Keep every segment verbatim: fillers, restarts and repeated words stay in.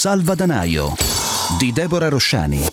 Salvadanaio di Deborah Rosciani.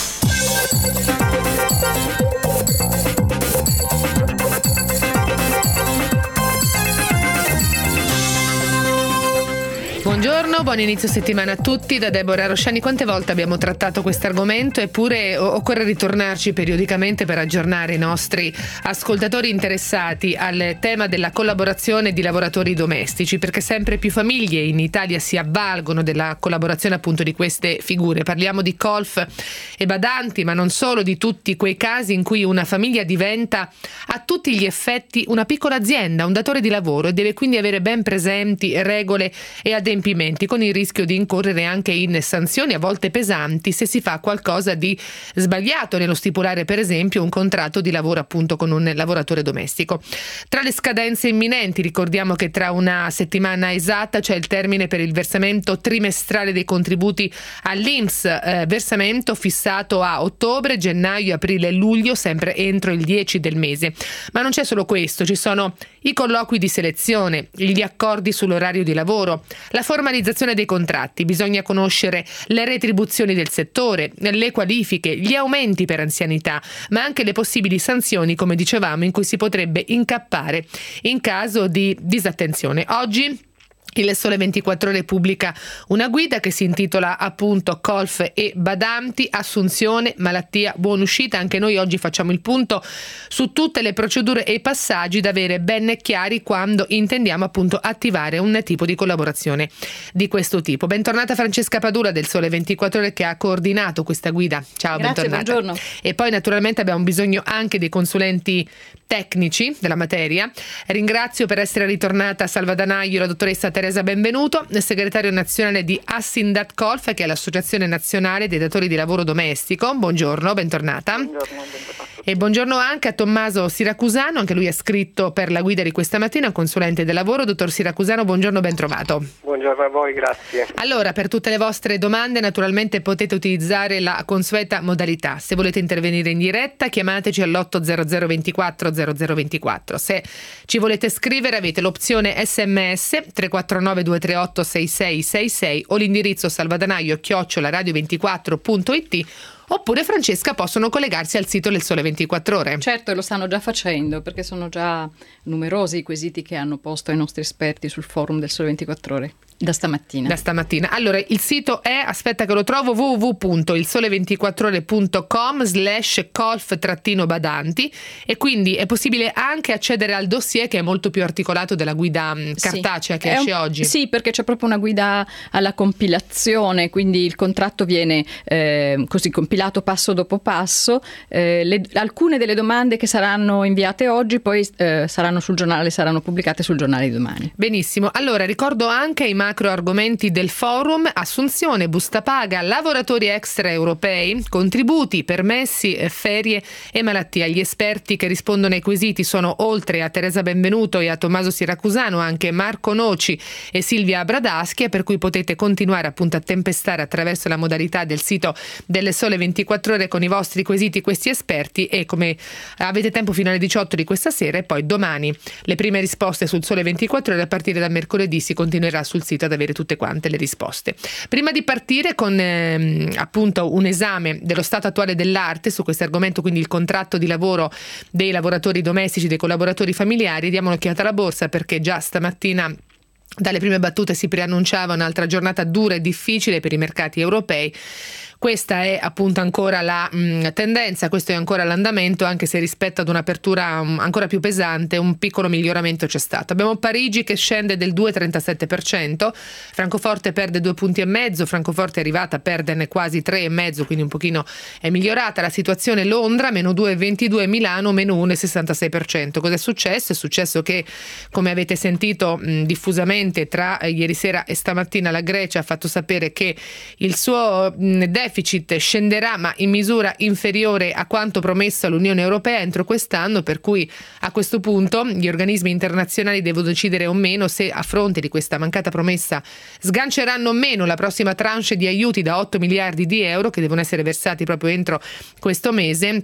Buongiorno, buon inizio settimana a tutti da Deborah Rosciani. Quante volte abbiamo trattato questo argomento, eppure occorre ritornarci periodicamente per aggiornare i nostri ascoltatori interessati al tema della collaborazione di lavoratori domestici, perché sempre più famiglie in Italia si avvalgono della collaborazione appunto di queste figure. Parliamo di colf e badanti, ma non solo, di tutti quei casi in cui una famiglia diventa a tutti gli effetti una piccola azienda, un datore di lavoro, e deve quindi avere ben presenti regole e adempimenti, con il rischio di incorrere anche in sanzioni a volte pesanti se si fa qualcosa di sbagliato nello stipulare per esempio un contratto di lavoro appunto con un lavoratore domestico. Tra le scadenze imminenti ricordiamo che tra una settimana esatta c'è il termine per il versamento trimestrale dei contributi all'I N P S, eh, versamento fissato a ottobre, gennaio, aprile e luglio, sempre entro il dieci del mese. Ma non c'è solo questo, ci sono i colloqui di selezione, gli accordi sull'orario di lavoro, la formalizzazione dei contratti, bisogna conoscere le retribuzioni del settore, le qualifiche, gli aumenti per anzianità, ma anche le possibili sanzioni, come dicevamo, in cui si potrebbe incappare in caso di disattenzione. Oggi il Sole ventiquattro Ore pubblica una guida che si intitola appunto Colf e badanti, assunzione, malattia, buona uscita. Anche noi oggi facciamo il punto su tutte le procedure e i passaggi da avere ben chiari quando intendiamo appunto attivare un tipo di collaborazione di questo tipo. Bentornata Francesca Padula del Sole ventiquattro Ore, che ha coordinato questa guida. Ciao, grazie, bentornata. Buongiorno. E poi naturalmente abbiamo bisogno anche dei consulenti tecnici della materia. Ringrazio per essere ritornata a Salvadanaio la dottoressa Teresa Benvenuto, segretario nazionale di Assindat Colf, che è l'Associazione Nazionale dei Datori di Lavoro Domestico. Buongiorno, bentornata. Buongiorno, bentornata. E buongiorno anche a Tommaso Siracusano, anche lui è scritto per la guida di questa mattina, consulente del lavoro. Dottor Siracusano, buongiorno, ben trovato. Buongiorno a voi, grazie. Allora, per tutte le vostre domande naturalmente potete utilizzare la consueta modalità. Se volete intervenire in diretta, chiamateci all'otto zero zero ventiquattro zero zero ventiquattro. Se ci volete scrivere avete l'opzione sms tre quattro nove due tre otto sei sei sei sei o l'indirizzo salvadanaio chiocciola radio ventiquattro punto it, oppure, Francesca, possono collegarsi al sito del Sole ventiquattro Ore. Certo, e lo stanno già facendo, perché sono già numerosi i quesiti che hanno posto ai nostri esperti sul forum del Sole ventiquattro Ore. Da stamattina. Da stamattina. Allora, il sito è, aspetta che lo trovo, w w w punto il sole ventiquattro ore punto com slash colf trattino badanti, e quindi è possibile anche accedere al dossier, che è molto più articolato della guida cartacea, sì, che esce un, oggi. Sì, perché c'è proprio una guida alla compilazione, quindi il contratto viene eh, così compilato passo dopo passo. Eh, le, alcune delle domande che saranno inviate oggi poi eh, saranno sul giornale, saranno pubblicate sul giornale di domani. Benissimo. Allora, ricordo anche i macro argomenti del forum: assunzione, busta paga, lavoratori extraeuropei, contributi, permessi, ferie e malattia. Gli esperti che rispondono ai quesiti sono, oltre a Teresa Benvenuto e a Tommaso Siracusano, anche Marco Noci e Silvia Bradaschia, per cui potete continuare appunto a tempestare attraverso la modalità del sito del Sole ventiquattro Ore con i vostri quesiti questi esperti, e come avete tempo fino alle diciotto di questa sera, e poi domani le prime risposte sul Sole ventiquattro Ore. A partire da mercoledì si continuerà sul sito ad avere tutte quante le risposte. Prima di partire con ehm, appunto un esame dello stato attuale dell'arte su questo argomento, quindi il contratto di lavoro dei lavoratori domestici, dei collaboratori familiari, diamo un'occhiata alla borsa, perché già stamattina dalle prime battute si preannunciava un'altra giornata dura e difficile per i mercati europei. Questa è appunto ancora la mh, tendenza, questo è ancora l'andamento, anche se rispetto ad un'apertura um, ancora più pesante un piccolo miglioramento c'è stato. Abbiamo Parigi che scende del due virgola trentasette per cento, Francoforte perde due punti e mezzo, Francoforte è arrivata a perderne quasi tre e mezzo, quindi un pochino è migliorata la situazione. Londra meno due virgola ventidue, Milano meno uno virgola sessantasei per cento. Cosa è successo? È successo che, come avete sentito mh, diffusamente tra eh, ieri sera e stamattina, la Grecia ha fatto sapere che il suo mh, deficit scenderà, ma in misura inferiore a quanto promesso all'Unione Europea entro quest'anno, per cui a questo punto gli organismi internazionali devono decidere o meno se, a fronte di questa mancata promessa, sganceranno o meno la prossima tranche di aiuti da otto miliardi di euro che devono essere versati proprio entro questo mese.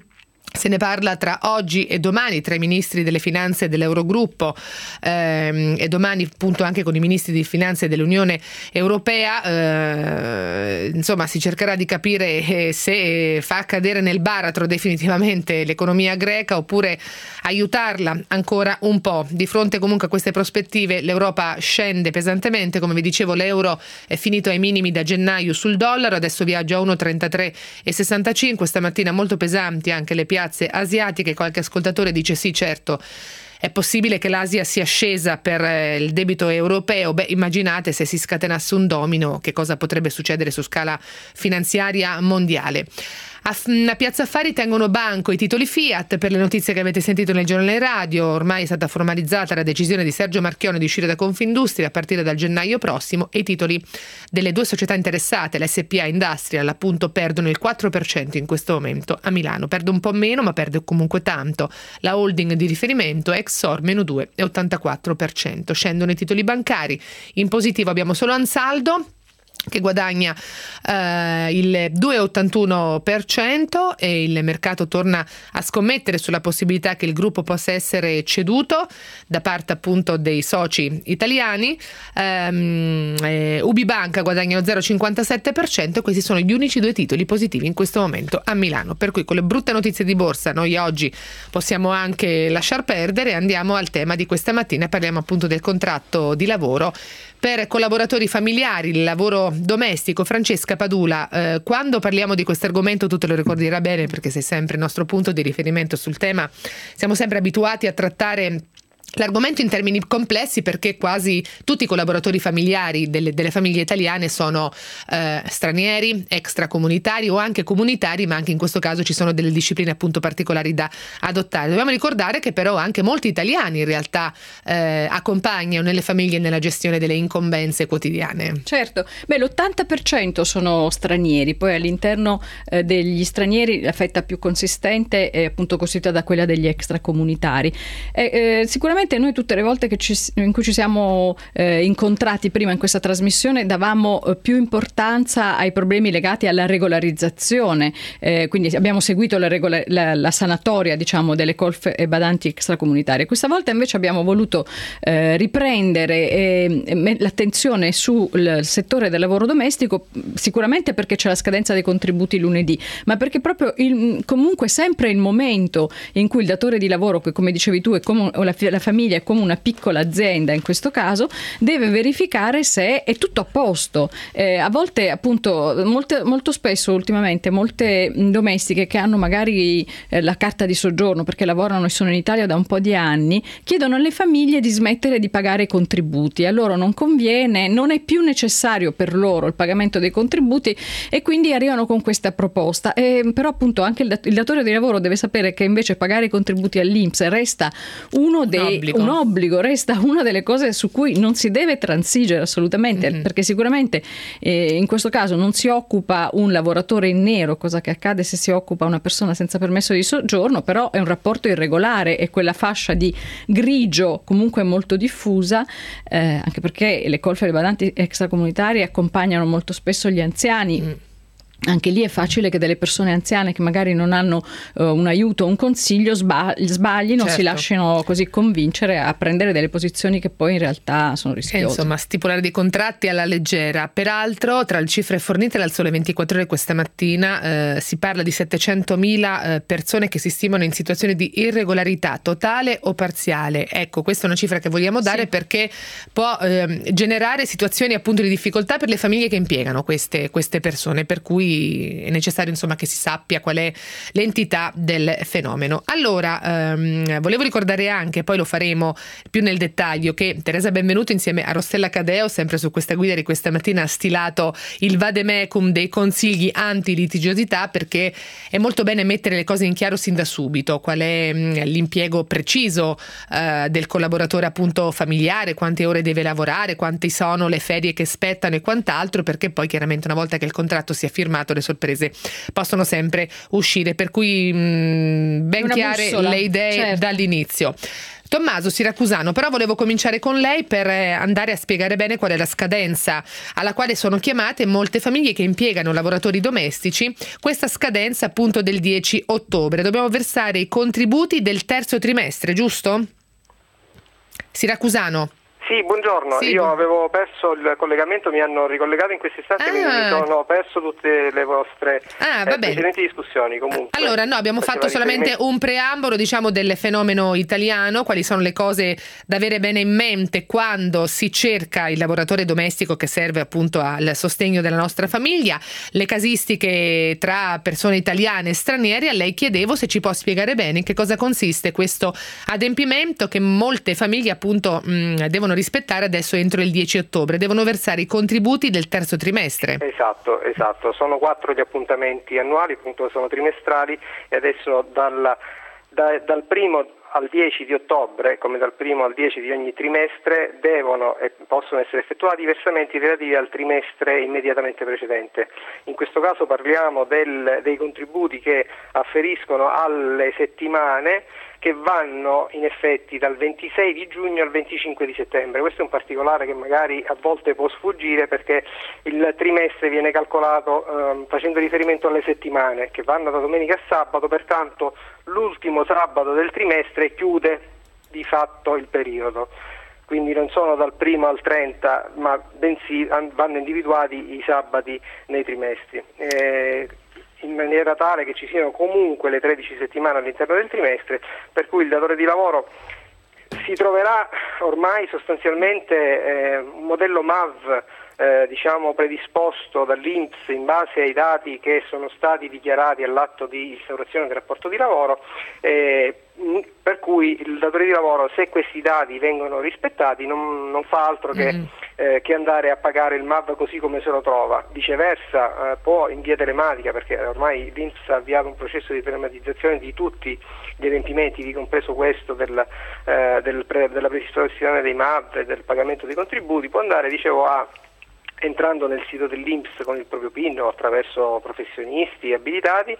Se ne parla tra oggi e domani tra i ministri delle finanze dell'Eurogruppo ehm, e domani appunto anche con i ministri di finanze dell'Unione Europea. Eh, insomma, si cercherà di capire eh, se fa cadere nel baratro definitivamente l'economia greca oppure aiutarla ancora un po'. Di fronte comunque a queste prospettive l'Europa scende pesantemente, come vi dicevo l'euro è finito ai minimi da gennaio sul dollaro, adesso viaggia a uno virgola trentatré e sessantacinque, stamattina molto pesanti anche le piazze asiatiche. Qualche ascoltatore dice sì, certo, è possibile che l'Asia sia scesa per il debito europeo. Beh, immaginate se si scatenasse un domino, che cosa potrebbe succedere su scala finanziaria mondiale. A Piazza Affari tengono banco i titoli Fiat per le notizie che avete sentito nel giornale radio. Ormai è stata formalizzata la decisione di Sergio Marchionne di uscire da Confindustria a partire dal gennaio prossimo e i titoli delle due società interessate, l'S P A Industrial appunto, perdono il quattro per cento in questo momento a Milano. Perde un po' meno ma perde comunque tanto. La holding di riferimento Exor meno due virgola ottantaquattro per cento. Scendono i titoli bancari. In positivo abbiamo solo Ansaldo che guadagna eh, il due virgola ottantuno per cento e il mercato torna a scommettere sulla possibilità che il gruppo possa essere ceduto da parte appunto dei soci italiani. ehm, eh, Ubibanca guadagna lo zero virgola cinquantasette per cento e questi sono gli unici due titoli positivi in questo momento a Milano, per cui con le brutte notizie di borsa noi oggi possiamo anche lasciar perdere e andiamo al tema di questa mattina. Parliamo appunto del contratto di lavoro per collaboratori familiari, il lavoro domestico. Francesca Padula, eh, quando parliamo di questo argomento tu te lo ricorderai bene perché sei sempre il nostro punto di riferimento sul tema, siamo sempre abituati a trattare l'argomento in termini complessi perché quasi tutti i collaboratori familiari delle, delle famiglie italiane sono eh, stranieri, extracomunitari o anche comunitari, ma anche in questo caso ci sono delle discipline appunto particolari da adottare. Dobbiamo ricordare che però anche molti italiani in realtà eh, accompagnano nelle famiglie nella gestione delle incombenze quotidiane. Certo, beh, l'ottanta per cento sono stranieri, poi all'interno eh, degli stranieri la fetta più consistente è appunto costituita da quella degli extracomunitari. Eh, eh, sicuramente noi tutte le volte che ci, in cui ci siamo eh, incontrati prima in questa trasmissione davamo eh, più importanza ai problemi legati alla regolarizzazione, eh, quindi abbiamo seguito la, regola, la, la sanatoria diciamo delle colf e badanti extracomunitarie. Questa volta invece abbiamo voluto eh, riprendere eh, l'attenzione sul settore del lavoro domestico, sicuramente perché c'è la scadenza dei contributi lunedì, ma perché proprio il, comunque sempre il momento in cui il datore di lavoro, che come dicevi tu è come la, la famiglia è come una piccola azienda in questo caso, deve verificare se è tutto a posto. Eh, a volte appunto molte, molto spesso ultimamente molte domestiche che hanno magari eh, la carta di soggiorno perché lavorano e sono in Italia da un po' di anni chiedono alle famiglie di smettere di pagare i contributi. A loro non conviene, non è più necessario per loro il pagamento dei contributi e quindi arrivano con questa proposta. Eh, però appunto anche il, dat- il datore di lavoro deve sapere che invece pagare i contributi all'I N P S resta uno dei obbligo. un obbligo, resta una delle cose su cui non si deve transigere assolutamente, mm-hmm. perché sicuramente eh, in questo caso non si occupa un lavoratore in nero, cosa che accade se si occupa una persona senza permesso di soggiorno, però è un rapporto irregolare e quella fascia di grigio comunque molto diffusa, eh, anche perché le colf e le badanti extracomunitarie accompagnano molto spesso gli anziani. Mm. Anche lì è facile che delle persone anziane che magari non hanno uh, un aiuto o un consiglio sbagli, sbaglino, certo. si lasciano così convincere a prendere delle posizioni che poi in realtà sono rischiose. E insomma, stipulare dei contratti alla leggera. Peraltro, tra le cifre fornite dal Sole ventiquattro Ore questa mattina, eh, si parla di settecentomila eh, persone che si stimano in situazioni di irregolarità totale o parziale. Ecco, questa è una cifra che vogliamo dare, sì. perché può eh, generare situazioni appunto di difficoltà per le famiglie che impiegano queste, queste persone, per cui è necessario insomma che si sappia qual è l'entità del fenomeno. Allora ehm, volevo ricordare anche, poi lo faremo più nel dettaglio, che Teresa Benvenuto insieme a Rossella Cadeo, sempre su questa guida di questa mattina, ha stilato il vademecum dei consigli anti-litigiosità, perché è molto bene mettere le cose in chiaro sin da subito, qual è mh, l'impiego preciso eh, del collaboratore appunto familiare, quante ore deve lavorare, quanti sono le ferie che spettano e quant'altro, perché poi chiaramente una volta che il contratto sia firmato le sorprese possono sempre uscire, per cui mh, ben chiare bussola, le idee, certo. dall'inizio. Tommaso Siracusano, però volevo cominciare con lei per andare a spiegare bene qual è la scadenza alla quale sono chiamate molte famiglie che impiegano lavoratori domestici. Questa scadenza appunto del dieci ottobre. Dobbiamo versare i contributi del terzo trimestre, giusto? Siracusano. Sì, buongiorno. Sì, Io bu- avevo perso il collegamento, mi hanno ricollegato in questo istante, Ah. quindi mi sono perso tutte le vostre Ah, eh, va bene. precedenti discussioni. Comunque, Allora, no, abbiamo faceva fatto solamente riferimento- un preambolo, diciamo, del fenomeno italiano, quali sono le cose da avere bene in mente quando si cerca il lavoratore domestico che serve appunto al sostegno della nostra famiglia, le casistiche tra persone italiane e straniere. A lei chiedevo se ci può spiegare bene in che cosa consiste questo adempimento che molte famiglie appunto mh, devono rispettare adesso entro il dieci ottobre, devono versare i contributi del terzo trimestre. Esatto, esatto. Sono quattro gli appuntamenti annuali, appunto sono trimestrali, e adesso dal, da- dal primo al dieci di ottobre, come dal primo al dieci di ogni trimestre, devono e possono essere effettuati i versamenti relativi al trimestre immediatamente precedente. In questo caso parliamo del, dei contributi che afferiscono alle settimane che vanno in effetti dal ventisei di giugno al venticinque di settembre. Questo è un particolare che magari a volte può sfuggire, perché il trimestre viene calcolato ehm, facendo riferimento alle settimane che vanno da domenica a sabato, pertanto l'ultimo sabato del trimestre chiude di fatto il periodo. Quindi non sono dal primo al trenta, ma bensì vanno individuati i sabati nei trimestri. Eh, in maniera tale che ci siano comunque le tredici settimane all'interno del trimestre, per cui il datore di lavoro si troverà ormai sostanzialmente eh, un modello M A V eh, diciamo predisposto dall'I N P S in base ai dati che sono stati dichiarati all'atto di instaurazione del rapporto di lavoro, eh, per cui il datore di lavoro, se questi dati vengono rispettati, non, non fa altro che, Mm. eh, che andare a pagare il M A V così come se lo trova. Viceversa eh, può in via telematica, perché ormai l'I N P S ha avviato un processo di telematizzazione di tutti gli adempimenti, di compreso questo del, eh, del pre, della predisposizione dei M A V e del pagamento dei contributi, può andare, dicevo, a entrando nel sito dell'I N P S con il proprio PIN o attraverso professionisti abilitati,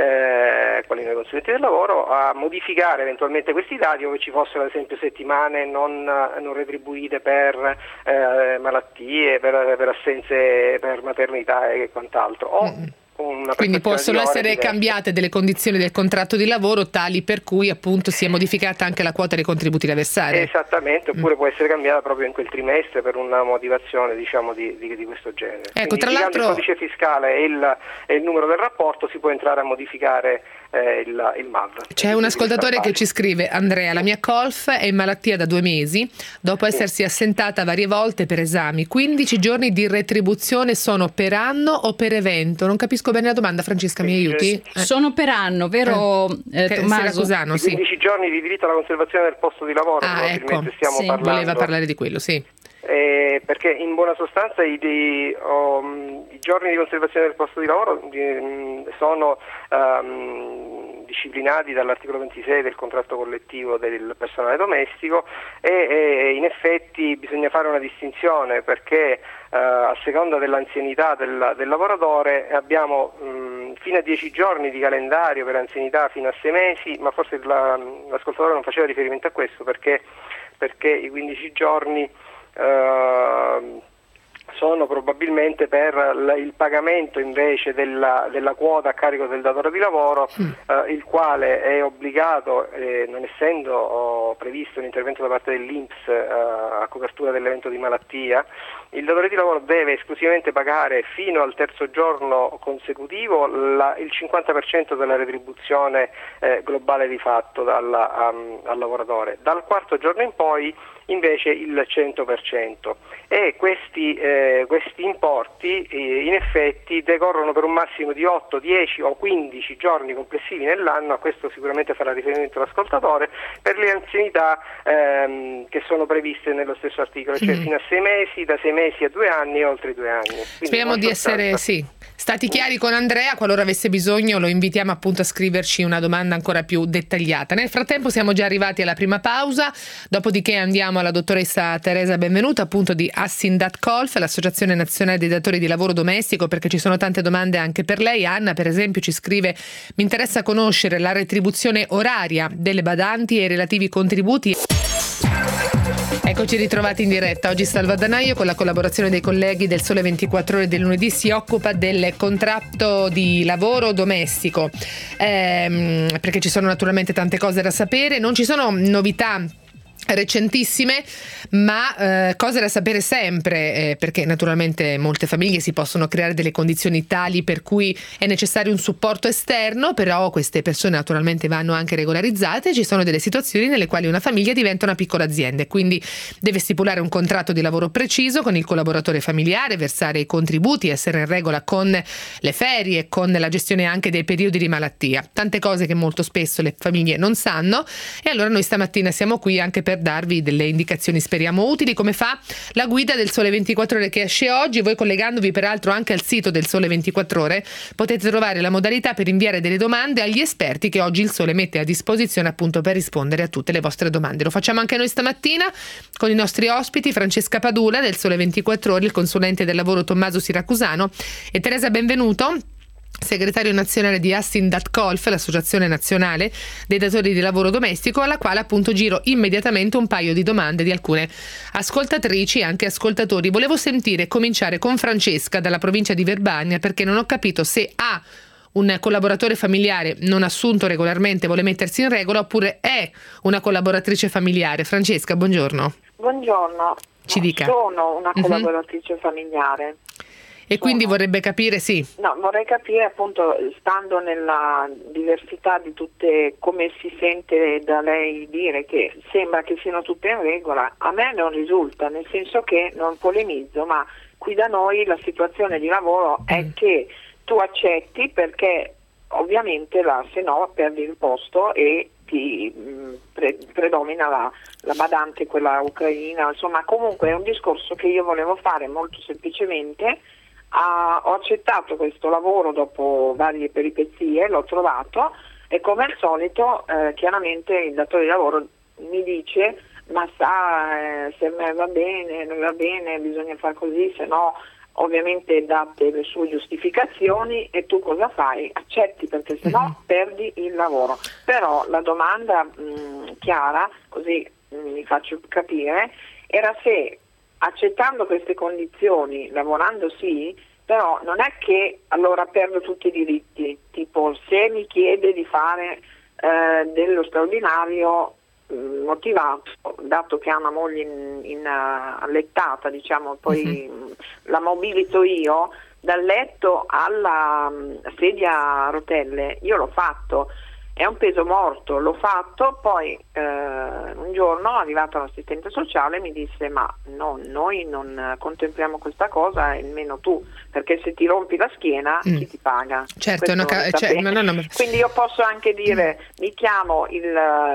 eh, quali noi consulenti del lavoro, a modificare eventualmente questi dati, ove ci fossero ad esempio settimane non, non retribuite per eh, malattie, per, per assenze per maternità e quant'altro. O Mm. una Quindi prestazione possono di ore essere diverse. cambiate delle condizioni del contratto di lavoro tali per cui appunto sia modificata anche la quota dei contributi da versare. Esattamente, oppure può essere cambiata proprio in quel trimestre per una motivazione, diciamo, di, di, di questo genere. Ecco, Quindi, tra indicando l'altro- il codice fiscale e il, e il numero del rapporto si può entrare a modificare eh, il, il M A V. C'è un ascoltatore che ci scrive: Andrea, la mia colf è in malattia da due mesi dopo essersi assentata varie volte per esami. quindici giorni di retribuzione sono per anno o per evento? Non capisco bene la domanda, Francesca, mi aiuti? Eh. Sono per anno, vero eh, Che- Tommaso? Siracusano, I sì. quindici giorni di diritto alla conservazione del posto di lavoro, Ah, probabilmente ecco, stiamo sì, parlando. Voleva parlare di quello, sì. Eh, perché in buona sostanza i, di, um, i giorni di conservazione del posto di lavoro di, sono um, disciplinati dall'articolo ventisei del contratto collettivo del personale domestico e, e in effetti bisogna fare una distinzione, perché uh, a seconda dell'anzianità del, del lavoratore abbiamo um, fino a dieci giorni di calendario per anzianità fino a sei mesi, ma forse la, l'ascoltatore non faceva riferimento a questo, perché, perché i quindici giorni Uh, sono probabilmente per l- il pagamento invece della, della quota a carico del datore di lavoro, mm. uh, il quale è obbligato, eh, non essendo oh, previsto un intervento da parte dell'I N P S uh, a copertura dell'evento di malattia, il datore di lavoro deve esclusivamente pagare fino al terzo giorno consecutivo la, il cinquanta per cento della retribuzione eh, globale di fatto dalla, um, al lavoratore. Dal quarto giorno in poi invece il cento per cento, e questi, eh, questi importi eh, in effetti decorrono per un massimo di otto, dieci o quindici giorni complessivi nell'anno. A questo sicuramente farà riferimento l'ascoltatore, per le anzianità ehm, che sono previste nello stesso articolo, cioè mm. fino a sei mesi, da sei mesi a due anni e oltre i due anni. Quindi speriamo di essere sì, stati chiari con Andrea. Qualora avesse bisogno lo invitiamo appunto a scriverci una domanda ancora più dettagliata. Nel frattempo siamo già arrivati alla prima pausa, dopodiché andiamo alla dottoressa Teresa Benvenuta, appunto di Assindat Colf, l'Associazione Nazionale dei Datori di Lavoro Domestico, perché ci sono tante domande anche per lei. Anna, per esempio, ci scrive: mi interessa conoscere la retribuzione oraria delle badanti e i relativi contributi. Eccoci ritrovati in diretta. Oggi Salva Danaio, con la collaborazione dei colleghi del Sole ventiquattro Ore del lunedì, si occupa del contratto di lavoro domestico, ehm, perché ci sono naturalmente tante cose da sapere. Non ci sono novità recentissime, ma eh, cose da sapere sempre, eh, perché naturalmente molte famiglie si possono creare delle condizioni tali per cui è necessario un supporto esterno, però queste persone naturalmente vanno anche regolarizzate. Ci sono delle situazioni nelle quali una famiglia diventa una piccola azienda e quindi deve stipulare un contratto di lavoro preciso con il collaboratore familiare, versare i contributi, essere in regola con le ferie, con la gestione anche dei periodi di malattia, tante cose che molto spesso le famiglie non sanno. E allora noi stamattina siamo qui anche per darvi delle indicazioni, speriamo utili, come fa la guida del Sole ventiquattro Ore che esce oggi. Voi, collegandovi peraltro anche al sito del Sole ventiquattro Ore, potete trovare la modalità per inviare delle domande agli esperti che oggi il Sole mette a disposizione appunto per rispondere a tutte le vostre domande. Lo facciamo anche noi stamattina con i nostri ospiti: Francesca Padula del Sole ventiquattro Ore, il consulente del lavoro Tommaso Siracusano, e Teresa Benvenuto, segretario nazionale di Assin.Colf, l'associazione nazionale dei datori di lavoro domestico, alla quale appunto giro immediatamente un paio di domande di alcune ascoltatrici e anche ascoltatori. Volevo sentire, cominciare con Francesca dalla provincia di Verbania, perché non ho capito se ha un collaboratore familiare non assunto regolarmente, vuole mettersi in regola, oppure è una collaboratrice familiare. Francesca, buongiorno. Buongiorno. Ci dica. Sono una Mhm. collaboratrice familiare. E quindi Sono- vorrebbe capire, sì. No, vorrei capire appunto, stando nella diversità di tutte, come si sente da lei dire che sembra che siano tutte in regola. A me non risulta, nel senso che non polemizzo, ma qui da noi la situazione di lavoro è Mm. che tu accetti perché ovviamente la, se no perdi il posto e ti mh, pre- predomina la, la badante, quella ucraina. Insomma, comunque è un discorso che io volevo fare molto semplicemente. Ah, ho accettato questo lavoro dopo varie peripezie, l'ho trovato e come al solito eh, chiaramente il datore di lavoro mi dice: ma sa, eh, se a me va bene, non va bene, bisogna fare così, se no ovviamente date le sue giustificazioni e tu cosa fai? Accetti, perché se no Mhm. perdi il lavoro. Però la domanda mh, chiara, così mh, mi faccio capire, era se accettando queste condizioni, lavorando sì, però non è che allora perdo tutti i diritti, tipo se mi chiede di fare eh, dello straordinario mh, motivato, dato che ha una moglie in, in, uh, allettata, diciamo, poi Mhm. mh, la mobilito io, dal letto alla mh, sedia a rotelle, io l'ho fatto. È un peso morto, l'ho fatto, poi eh, un giorno è arrivato l'assistente sociale e mi disse: ma no, noi non contempliamo questa cosa, e nemmeno tu, perché se ti rompi la schiena Mm. chi ti paga? Certo, Questo è una ca- lo sa cioè, bene. no, no, no. Quindi io posso anche dire: mi chiamo il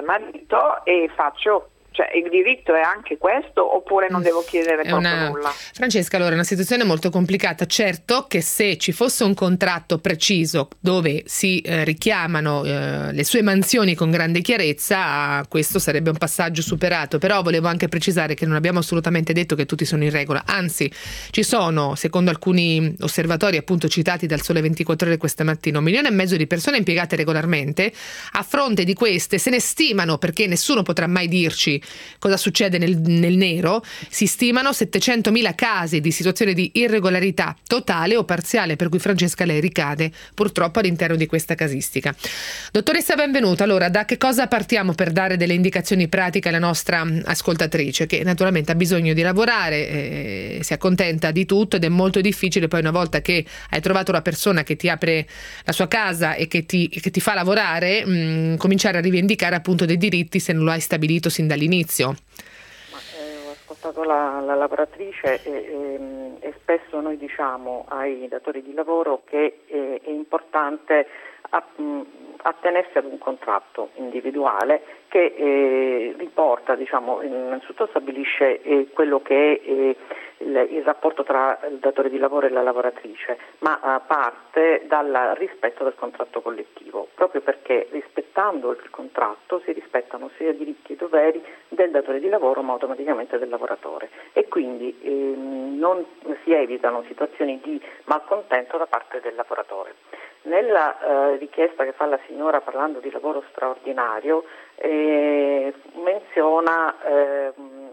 marito e faccio, cioè il diritto è anche questo, oppure non devo chiedere È proprio una... nulla? Francesca, allora è una situazione molto complicata. Certo che se ci fosse un contratto preciso dove si eh, richiamano eh, le sue mansioni con grande chiarezza, questo sarebbe un passaggio superato. Però volevo anche precisare che non abbiamo assolutamente detto che tutti sono in regola, anzi ci sono, secondo alcuni osservatori appunto citati dal Sole ventiquattro Ore questa mattina, un milione e mezzo di persone impiegate regolarmente. A fronte di queste se ne stimano, perché nessuno potrà mai dirci cosa succede nel, nel nero, si stimano settecentomila casi di situazione di irregolarità totale o parziale, per cui Francesca lei ricade purtroppo all'interno di questa casistica. Dottoressa Benvenuta, allora da che cosa partiamo per dare delle indicazioni pratiche alla nostra ascoltatrice, che naturalmente ha bisogno di lavorare, eh, si accontenta di tutto ed è molto difficile poi, una volta che hai trovato la persona che ti apre la sua casa e che ti, che ti fa lavorare, mh, cominciare a rivendicare appunto dei diritti se non lo hai stabilito sin dall'inizio? Ma, eh, ho ascoltato la, la lavoratrice e, e, e spesso noi diciamo ai datori di lavoro che è, è importante a, mh, attenersi ad un contratto individuale che eh, riporta, diciamo, innanzitutto stabilisce eh, quello che è eh, il, il rapporto tra il datore di lavoro e la lavoratrice, ma eh, parte dal rispetto del contratto collettivo, proprio perché rispettando il contratto si rispettano sia diritti e doveri del datore di lavoro ma automaticamente del lavoratore, e quindi ehm, non si evitano situazioni di malcontento da parte del lavoratore. Nella eh, richiesta che fa la signora parlando di lavoro straordinario eh, menziona eh,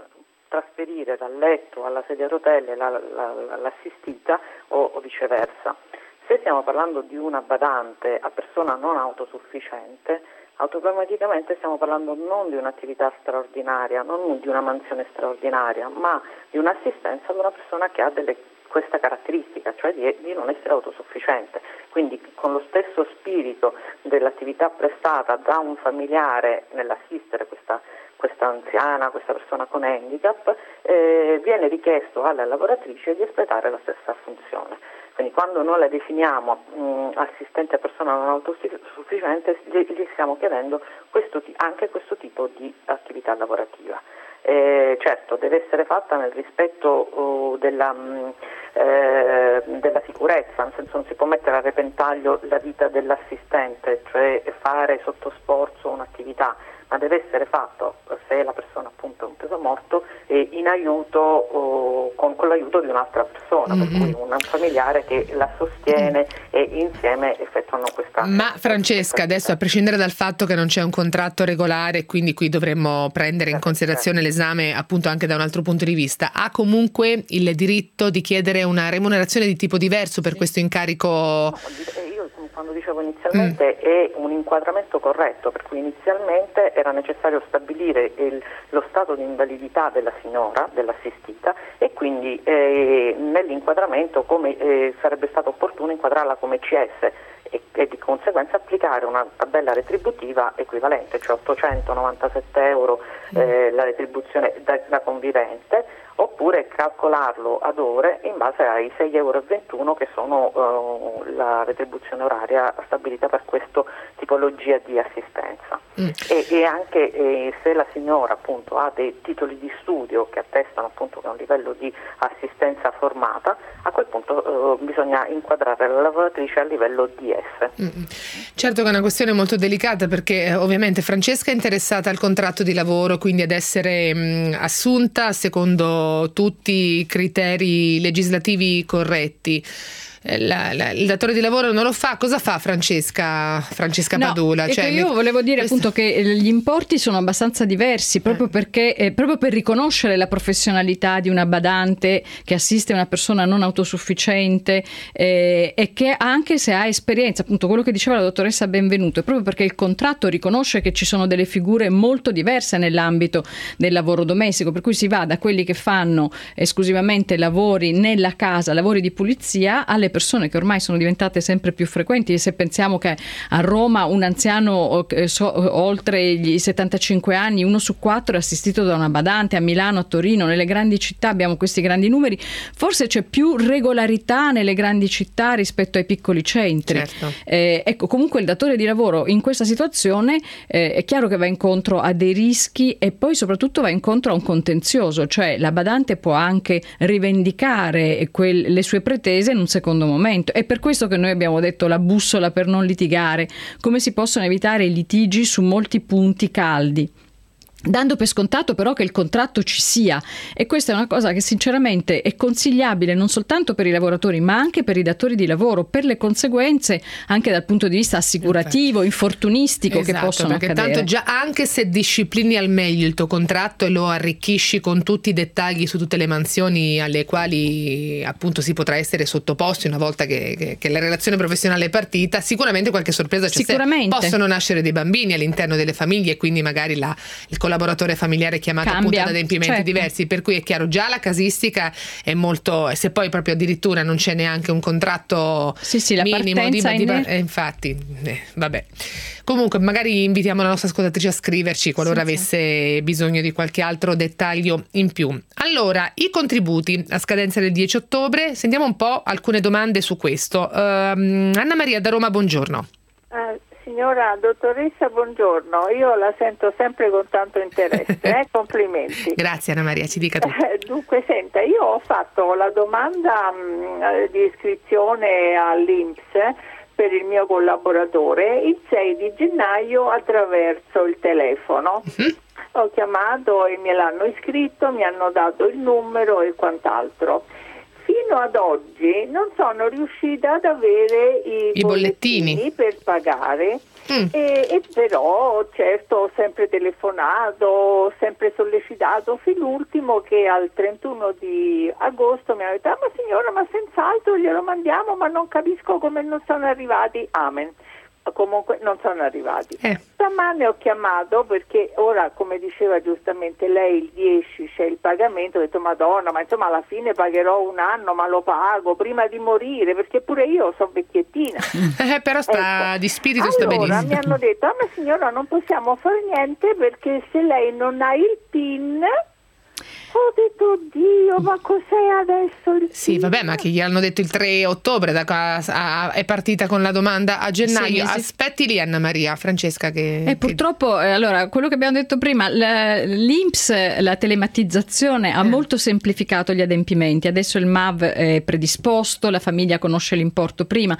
trasferire dal letto alla sedia a rotelle la, la, la, l'assistita o, o viceversa. Se stiamo parlando di una badante a persona non autosufficiente, automaticamente stiamo parlando non di un'attività straordinaria, non di una mansione straordinaria, ma di un'assistenza ad una persona che ha delle, questa caratteristica, cioè di, di non essere autosufficiente. Quindi con lo stesso spirito dell'attività prestata da un familiare nell'assistere questa, questa anziana, questa persona con handicap, eh, viene richiesto alla lavoratrice di espletare la stessa funzione. Quindi quando noi la definiamo mh, assistente a persona non autosufficiente, gli, gli stiamo chiedendo questo, anche questo tipo di attività lavorativa. Eh, certo, deve essere fatta nel rispetto uh, della, mh, eh, della sicurezza, nel senso non si può mettere a repentaglio la vita dell'assistente, cioè fare sotto sforzo un'attività, ma deve essere fatto, se la persona appunto è un peso morto, eh, in aiuto oh, con, con l'aiuto di un'altra persona, mm-hmm. per cui un familiare che la sostiene mm. e insieme effettuano questa. Ma Francesca, adesso a prescindere dal fatto che non c'è un contratto regolare, quindi qui dovremmo prendere in considerazione l'esame appunto anche da un altro punto di vista, ha comunque il diritto di chiedere una remunerazione di tipo diverso per questo incarico? No, io quando dicevo inizialmente mm. è un inquadramento corretto, per cui inizialmente era necessario stabilire il, lo stato di invalidità della signora, dell'assistita, e quindi eh, nell'inquadramento come eh, sarebbe stato opportuno inquadrarla come C S e, e di conseguenza applicare una tabella retributiva equivalente, cioè ottocentonovantasette euro eh, la retribuzione da, da convivente, oppure calcolarlo ad ore in base ai sei virgola ventuno euro che sono uh, la retribuzione oraria stabilita per questa tipologia di assistenza. Mm. E, e anche eh, se la signora appunto ha dei titoli di studio che attestano appunto che è un livello di assistenza formata, a quel punto uh, bisogna inquadrare la lavoratrice a livello D S. Mm. Certo che è una questione molto delicata, perché eh, ovviamente Francesca è interessata al contratto di lavoro, quindi ad essere mh, assunta secondo tutti i criteri legislativi corretti. La, la, il datore di lavoro non lo fa. Cosa fa Francesca Francesca no, Padula? Ecco, cioè, io mi... volevo dire questo... appunto che gli importi sono abbastanza diversi proprio eh. perché eh, proprio per riconoscere la professionalità di una badante che assiste una persona non autosufficiente eh, e che anche se ha esperienza, appunto quello che diceva la dottoressa Benvenuto, è proprio perché il contratto riconosce che ci sono delle figure molto diverse nell'ambito del lavoro domestico, per cui si va da quelli che fanno esclusivamente lavori nella casa, lavori di pulizia, alle persone che ormai sono diventate sempre più frequenti. E se pensiamo che a Roma un anziano eh, so, oltre gli settantacinque anni, uno su quattro è assistito da una badante, a Milano, a Torino, nelle grandi città abbiamo questi grandi numeri, forse c'è più regolarità nelle grandi città rispetto ai piccoli centri. Certo. Eh, ecco, comunque il datore di lavoro in questa situazione eh, è chiaro che va incontro a dei rischi e poi soprattutto va incontro a un contenzioso, cioè la badante può anche rivendicare quel, le sue pretese in un secondo momento. È per questo che noi abbiamo detto la bussola per non litigare, come si possono evitare i litigi su molti punti caldi, dando per scontato però che il contratto ci sia, e questa è una cosa che sinceramente è consigliabile non soltanto per i lavoratori ma anche per i datori di lavoro, per le conseguenze anche dal punto di vista assicurativo, infortunistico, esatto, che possono perché accadere. Tanto già anche se disciplini al meglio il tuo contratto e lo arricchisci con tutti i dettagli su tutte le mansioni alle quali appunto si potrà essere sottoposti una volta che, che, che la relazione professionale è partita, sicuramente qualche sorpresa c'è. Sicuramente. Possono nascere dei bambini all'interno delle famiglie e quindi magari la, il collaboratore familiare chiamato Cambia, appunto ad adempimenti certo. diversi, per cui è chiaro già la casistica è molto, se poi proprio addirittura non c'è neanche un contratto sì, sì, la minimo di, partenza di, in... eh, infatti eh, vabbè, comunque magari invitiamo la nostra ascoltatrice a scriverci qualora sì, avesse sì. bisogno di qualche altro dettaglio in più. Allora, i contributi a scadenza del dieci ottobre, sentiamo un po' alcune domande su questo. uh, Anna Maria da Roma, buongiorno. uh. Signora dottoressa, buongiorno, io la sento sempre con tanto interesse, eh? Complimenti. Grazie Anna Maria, ci dica tu. Eh, dunque, senta, io ho fatto la domanda mh, di iscrizione all'I N P S per il mio collaboratore il sei di gennaio attraverso il telefono. Uh-huh. Ho chiamato e me l'hanno iscritto, mi hanno dato il numero e quant'altro. Fino ad oggi non sono riuscita ad avere i, I bollettini. bollettini per pagare Mm. E, e però certo ho sempre telefonato, sempre sollecitato, fino all'ultimo che al trentuno di agosto mi ha detto: ah, ma signora, ma senz'altro glielo mandiamo, ma non capisco come non sono arrivati. Amen. Comunque non sono arrivati. Eh. Stamane ho chiamato perché ora, come diceva giustamente lei, il dieci c'è il pagamento. Ho detto: Madonna, ma insomma alla fine pagherò un anno, ma lo pago prima di morire, perché pure io sono vecchiettina. Eh, però sta ecco. di spirito, allora, sta benissimo. Allora mi hanno detto: ah, ma signora, non possiamo fare niente perché se lei non ha il PIN. Ho detto: oddio, ma cos'è adesso il Sì, PIN? vabbè, ma che gli hanno detto il tre ottobre, da qua a, è partita con la domanda a gennaio. Sì, aspetti lì, Anna Maria, Francesca che... E che... purtroppo, eh, allora, quello che abbiamo detto prima, l'I N P S, la telematizzazione ha eh. molto semplificato gli adempimenti. Adesso il M A V è predisposto, la famiglia conosce l'importo prima,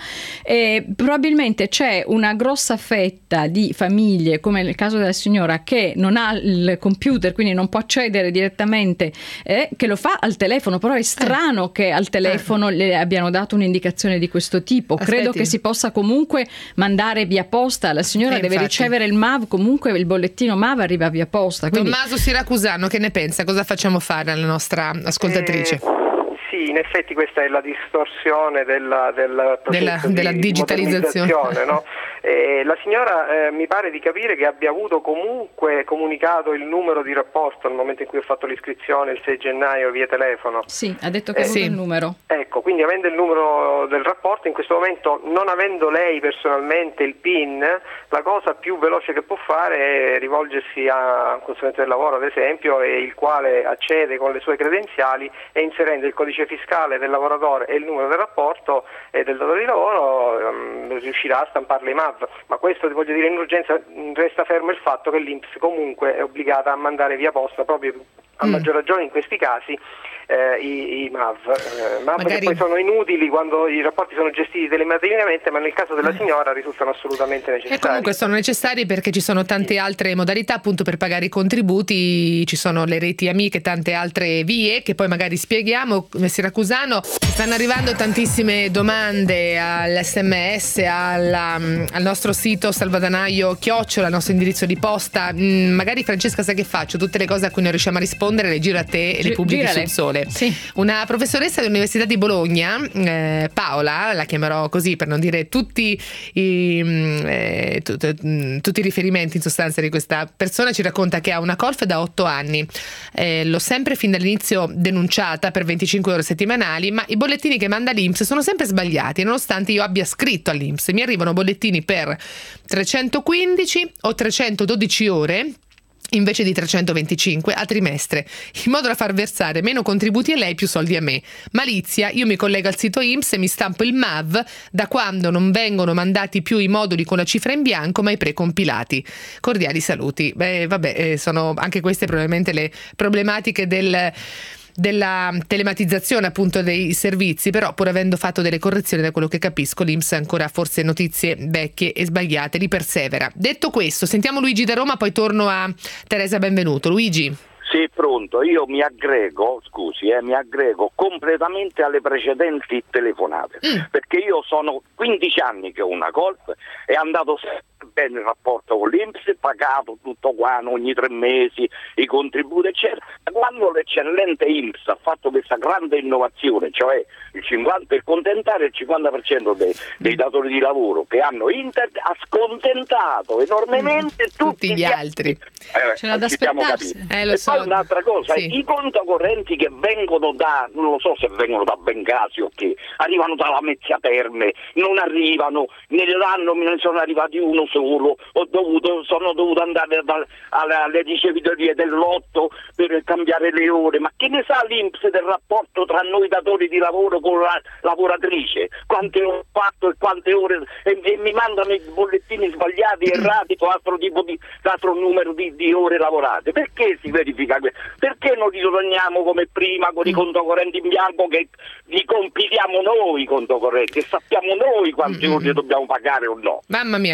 e probabilmente c'è una grossa fetta di famiglie, come nel caso della signora, che non ha il computer, quindi non può accedere direttamente, eh, che lo fa al telefono, però è strano eh. che al telefono eh. le abbiano dato un'indicazione di questo tipo. Aspetti. Credo che si possa comunque mandare via posta, la signora eh, deve infatti. ricevere il M A V, comunque il bollettino M A V arriva via posta. Quindi... Tommaso Siracusano, che ne pensa? Cosa facciamo fare alla nostra ascoltatrice? Eh... Sì, in effetti questa è la distorsione della, del della, di, della digitalizzazione. No? Eh, la signora eh, mi pare di capire che abbia avuto comunque comunicato il numero di rapporto al momento in cui ho fatto l'iscrizione il sei gennaio via telefono. Sì, ha detto che ha eh, avuto sì. il numero. Ecco, quindi avendo il numero del rapporto, in questo momento non avendo lei personalmente il PIN, la cosa più veloce che può fare è rivolgersi a un consulente del lavoro, ad esempio, e il quale accede con le sue credenziali e inserendo il codice fiscale del lavoratore e il numero del rapporto e del datore di lavoro um, riuscirà a stampare i M A V. Ma questo, ti voglio dire, in urgenza resta fermo il fatto che l'I N P S comunque è obbligata a mandare via posta, proprio a mm. maggior ragione in questi casi, eh, i, i M A V. Eh, M A V Magari... che poi sono inutili quando i rapporti sono gestiti telematicamente, ma nel caso della signora risultano assolutamente necessari. E comunque sono necessari perché ci sono tante altre modalità appunto per pagare i contributi, ci sono le reti amiche, tante altre vie che poi magari spieghiamo. Siracusano, stanno arrivando tantissime domande all'esse emme esse, alla, al nostro sito salvadanaio chiocciola, il nostro indirizzo di posta. Mm, magari Francesca, sai che faccio? Tutte le cose a cui non riusciamo a rispondere le giro a te e le pubblichi sul Sole. Sì. Una professoressa dell'Università di Bologna, eh, Paola, la chiamerò così per non dire tutti i, eh, tu, tu, tutti i riferimenti in sostanza di questa persona, ci racconta che ha una colf da otto anni. Eh, l'ho sempre fin dall'inizio denunciata per venticinque ore settimanali, ma i bollettini che manda l'I N P S sono sempre sbagliati, nonostante io abbia scritto all'I N P S. Mi arrivano bollettini per trecentoquindici o trecentododici ore invece di trecentoventicinque a trimestre, in modo da far versare meno contributi a lei, più soldi a me. Malizia, io mi collego al sito I N P S e mi stampo il M A V da quando non vengono mandati più i moduli con la cifra in bianco, ma i precompilati. Cordiali saluti. Beh, vabbè, eh, sono anche queste probabilmente le problematiche del della telematizzazione appunto dei servizi, però pur avendo fatto delle correzioni, da quello che capisco l'I N P S ancora forse notizie vecchie e sbagliate li persevera. Detto questo, sentiamo Luigi da Roma, poi torno a Teresa Benvenuto. Luigi. Sì, pronto, io mi aggrego, scusi, eh, mi aggrego completamente alle precedenti telefonate, mm. perché io sono quindici anni che ho una colf, è andato sempre bene il rapporto con l'I N P S, pagato tutto qua ogni tre mesi, i contributi eccetera. Quando l'eccellente I N P S ha fatto questa grande innovazione, cioè il cinquanta il contentare il cinquanta per cento dei, dei datori di lavoro che hanno internet, ha scontentato enormemente mm. tutti, tutti gli altri. Eh, C'è da aspettarsi. Eh, lo e so. poi un'altra cosa, sì. i contocorrenti che vengono da, non lo so se vengono da Bengasi o che, arrivano da Lamezia Terme, non arrivano, nell'anno me ne sono arrivati uno solo, ho dovuto, sono dovuto andare da, alle, alle ricevitorie del lotto per cambiare le ore, ma che ne sa l'I N P S del rapporto tra noi datori di lavoro con la lavoratrice, quante ore ho fatto e quante ore, e, e mi mandano i bollettini sbagliati, errati, con altro tipo di, altro numero di, di ore lavorate. Perché si verifica questo? Perché non ritorniamo come prima con i contocorrenti in bianco, che li compiliamo noi i contocorrenti e sappiamo noi quante mm-hmm. ore dobbiamo pagare o no? Mamma mia Luigi,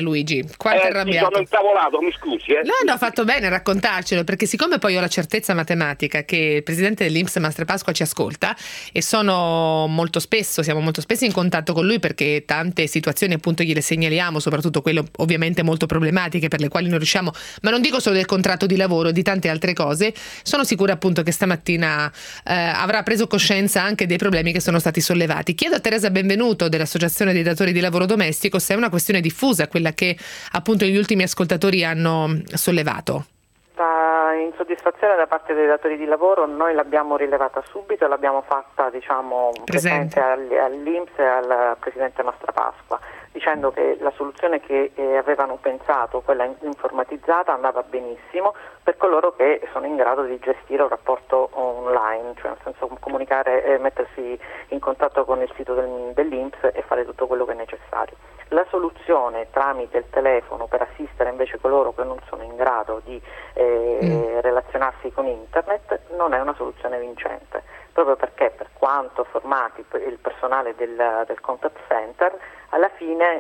quanto eh, arrabbiato. Mi sono incavolato, mi scusi. Eh. No, no, ha fatto bene a raccontarcelo, perché siccome poi ho la certezza matematica che il presidente dell'I N P S Mastrapasqua ci ascolta, e sono molto spesso, siamo molto spesso in contatto con lui, perché tante situazioni appunto gliele segnaliamo, soprattutto quelle ovviamente molto problematiche per le quali non riusciamo, ma non dico solo del contratto di lavoro, di tante altre cose. Sono sicura appunto che stamattina eh, avrà preso coscienza anche dei problemi che sono stati sollevati. Chiedo a Teresa Benvenuto dell'Associazione dei datori di lavoro domestico se è una questione diffusa, quella che appunto gli ultimi ascoltatori hanno sollevato. La insoddisfazione da parte dei datori di lavoro noi l'abbiamo rilevata subito e l'abbiamo fatta, diciamo, presente, presente all'I N P S e al presidente Mastrapasqua, dicendo che la soluzione che eh, avevano pensato, quella informatizzata, andava benissimo per coloro che sono in grado di gestire un rapporto online, cioè nel senso comunicare e mettersi in contatto con il sito del, dell'I N P S e fare tutto quello che è necessario. La soluzione tramite il telefono per assistere invece coloro che non sono in grado di eh, mm. relazionarsi con internet non è una soluzione vincente, proprio perché per quanto formati il personale del, del contact center, alla fine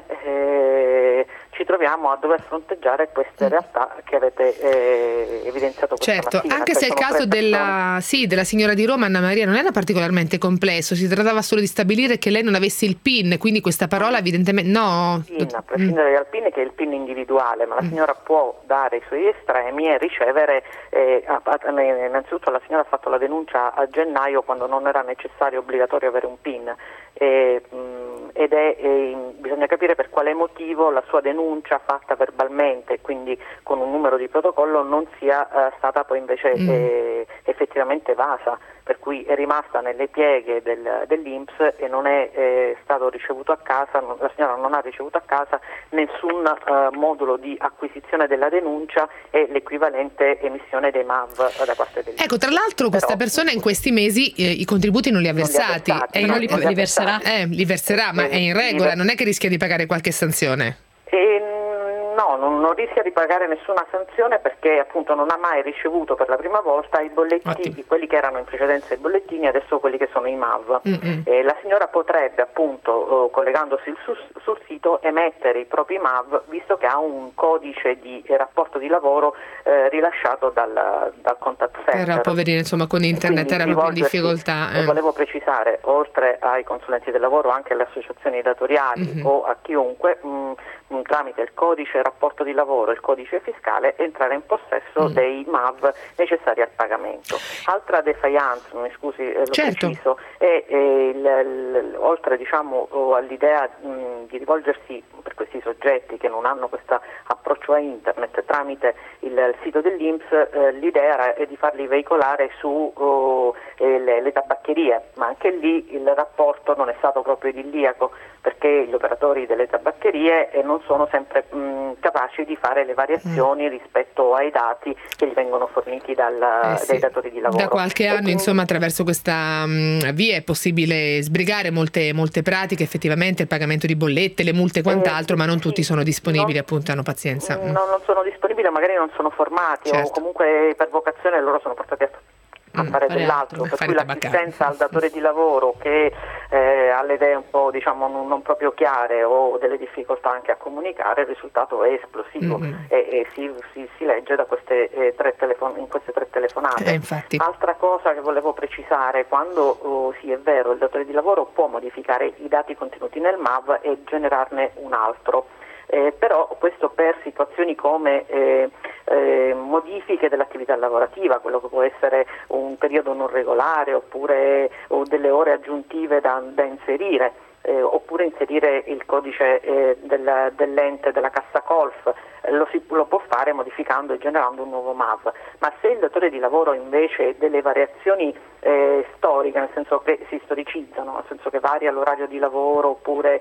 eh, ci troviamo a dover fronteggiare queste realtà che avete eh, evidenziato questa certo, mattina. Anche se il caso della, sì, della signora di Roma, Anna Maria, non era particolarmente complesso, si trattava solo di stabilire che lei non avesse il PIN, quindi questa parola evidentemente no. PIN, a prescindere dal PIN, che è il PIN individuale, ma la signora può dare i suoi estremi e ricevere, eh, innanzitutto la signora ha fatto la denuncia a gennaio quando non era necessario, obbligatorio avere un PIN. Eh, mh, ed è eh, bisogna capire per quale motivo la sua denuncia fatta verbalmente, quindi con un numero di protocollo, non sia eh, stata poi invece mm. eh, effettivamente evasa, per cui è rimasta nelle pieghe del, dell'I N P S e non è eh, stato ricevuto a casa, la signora non ha ricevuto a casa nessun eh, modulo di acquisizione della denuncia e l'equivalente emissione dei M A V da parte dell'I N P S. Ecco, tra l'altro questa Però, persona in questi mesi eh, i contributi non li ha versati, non li ha versati, e non li, li, li verserà, eh, li verserà, ma è in regola, non è che rischia di pagare qualche sanzione? E, no, non, non rischia di pagare nessuna sanzione perché appunto non ha mai ricevuto per la prima volta i bollettini, Ottimo. quelli che erano in precedenza i bollettini, adesso quelli che sono i M A V. E la signora potrebbe appunto, eh, collegandosi sul, sul sito, emettere i propri M A V, visto che ha un codice di eh, rapporto di lavoro eh, rilasciato dal, dal contact center. Però poverina, insomma, con internet era proprio in difficoltà. Eh. Eh. Volevo precisare, oltre ai consulenti del lavoro, anche alle associazioni datoriali mm-hmm. o a chiunque, mh, mh, tramite il codice rapporto di lavoro e il codice fiscale, entrare in possesso mm. dei M A V necessari al pagamento. Altra defiance, mi scusi, eh, lo certo. preciso, è eh, il, il, oltre diciamo all'idea mh, di rivolgersi per questi soggetti che non hanno questo approccio a internet tramite il, il sito dell'I N P S, eh, l'idea è di farli veicolare su oh, eh, le, le tabaccherie, ma anche lì il rapporto non è stato proprio idilliaco, perché gli operatori delle tabaccherie eh, non sono sempre mh, capaci di fare le variazioni mm. rispetto ai dati che gli vengono forniti dal, eh sì. dai datori di lavoro. Da qualche e anno quindi... insomma attraverso questa mh, via è possibile sbrigare molte, molte pratiche, effettivamente il pagamento di bollette, le multe e quant'altro, eh, ma non sì. tutti sono disponibili, non, appunto hanno pazienza. No, non sono disponibili, magari non sono formati certo. o comunque per vocazione loro sono portati a a fare dell'altro, per cui l'assistenza al datore di lavoro che eh, ha le idee un po' diciamo non, non proprio chiare o delle difficoltà anche a comunicare, il risultato è esplosivo mm-hmm. e, e si, si, si legge da queste, eh, tre telefon- in queste tre telefonate. Eh, infatti. Altra cosa che volevo precisare, quando oh, sì è vero, il datore di lavoro può modificare i dati contenuti nel M A V e generarne un altro. Eh, però questo per situazioni come eh, eh, modifiche dell'attività lavorativa, quello che può essere un periodo non regolare oppure o delle ore aggiuntive da, da inserire, eh, oppure inserire il codice eh, del, dell'ente della cassa colf, eh, lo, si, lo può fare modificando e generando un nuovo M A V. Ma se il datore di lavoro invece delle variazioni eh, storiche, nel senso che si storicizzano, nel senso che varia l'orario di lavoro oppure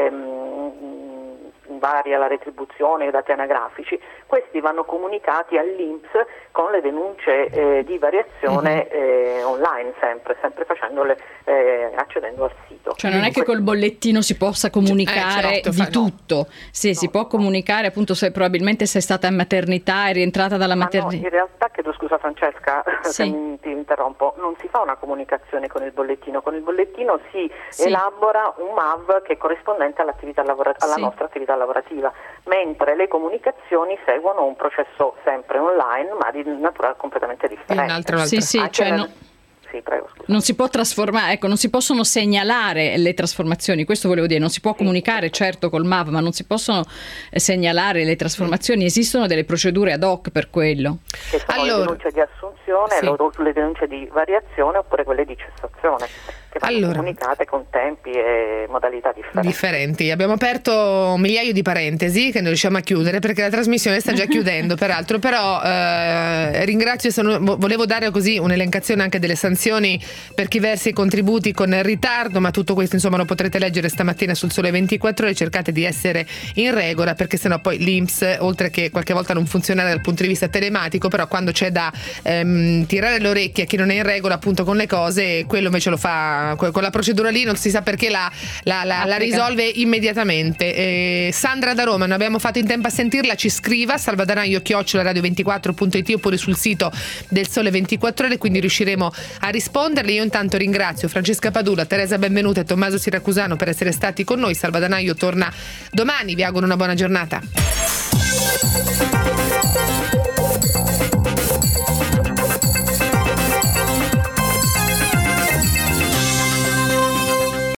ehm, varia la retribuzione, i dati anagrafici, questi vanno comunicati all'I N P S con le denunce eh, di variazione eh, online, sempre, sempre facendole eh, accedendo al sito. Cioè non è che col bollettino si possa comunicare eh, certo, di tutto, no. sì, no, si può no. comunicare appunto se probabilmente sei stata in maternità, è rientrata dalla maternità. No, in realtà, chiedo scusa Francesca, sì. se mi, ti interrompo, non si fa una comunicazione con il bollettino, con il bollettino si sì. elabora un M A V che è corrispondente all'attività lavorativa, alla sì. nostra attività lavorativa. lavorativa, mentre le comunicazioni seguono un processo sempre online ma di natura completamente differente. Un altro, un altro. Sì, sì, Anche cioè nel- no- Sì, prego, scusa. non si può trasformare, ecco, non si possono segnalare le trasformazioni, questo volevo dire, non si può comunicare certo col M A V, ma non si possono eh, segnalare le trasformazioni, esistono delle procedure ad hoc per quello. Che sono Allora, le denunce di assunzione, sì. lo- le denunce di variazione oppure quelle di cessazione, che vanno Allora. comunicate con tempi e modalità differenti. differenti. Abbiamo aperto un migliaio di parentesi che non riusciamo a chiudere perché la trasmissione sta già chiudendo, peraltro, però eh, ringrazio, sono, volevo dare così un'elencazione anche delle sanzioni per chi versa i contributi con ritardo, ma tutto questo insomma lo potrete leggere stamattina sul Sole ventiquattro Ore. Cercate di essere in regola, perché sennò poi l'I N P S, oltre che qualche volta non funzionare dal punto di vista telematico, però quando c'è da ehm, tirare le orecchie a chi non è in regola appunto con le cose, quello invece lo fa con la procedura lì, non si sa perché la, la, la, la risolve immediatamente. Eh, Sandra da Roma, non abbiamo fatto in tempo a sentirla, ci scriva salvadanaio chiocciola radio ventiquattro punto it oppure sul sito del Sole ventiquattro Ore, quindi riusciremo a risponderle. Io intanto ringrazio Francesca Padula, Teresa Benvenuta e Tommaso Siracusano per essere stati con noi. Salvadanaio torna domani, vi auguro una buona giornata.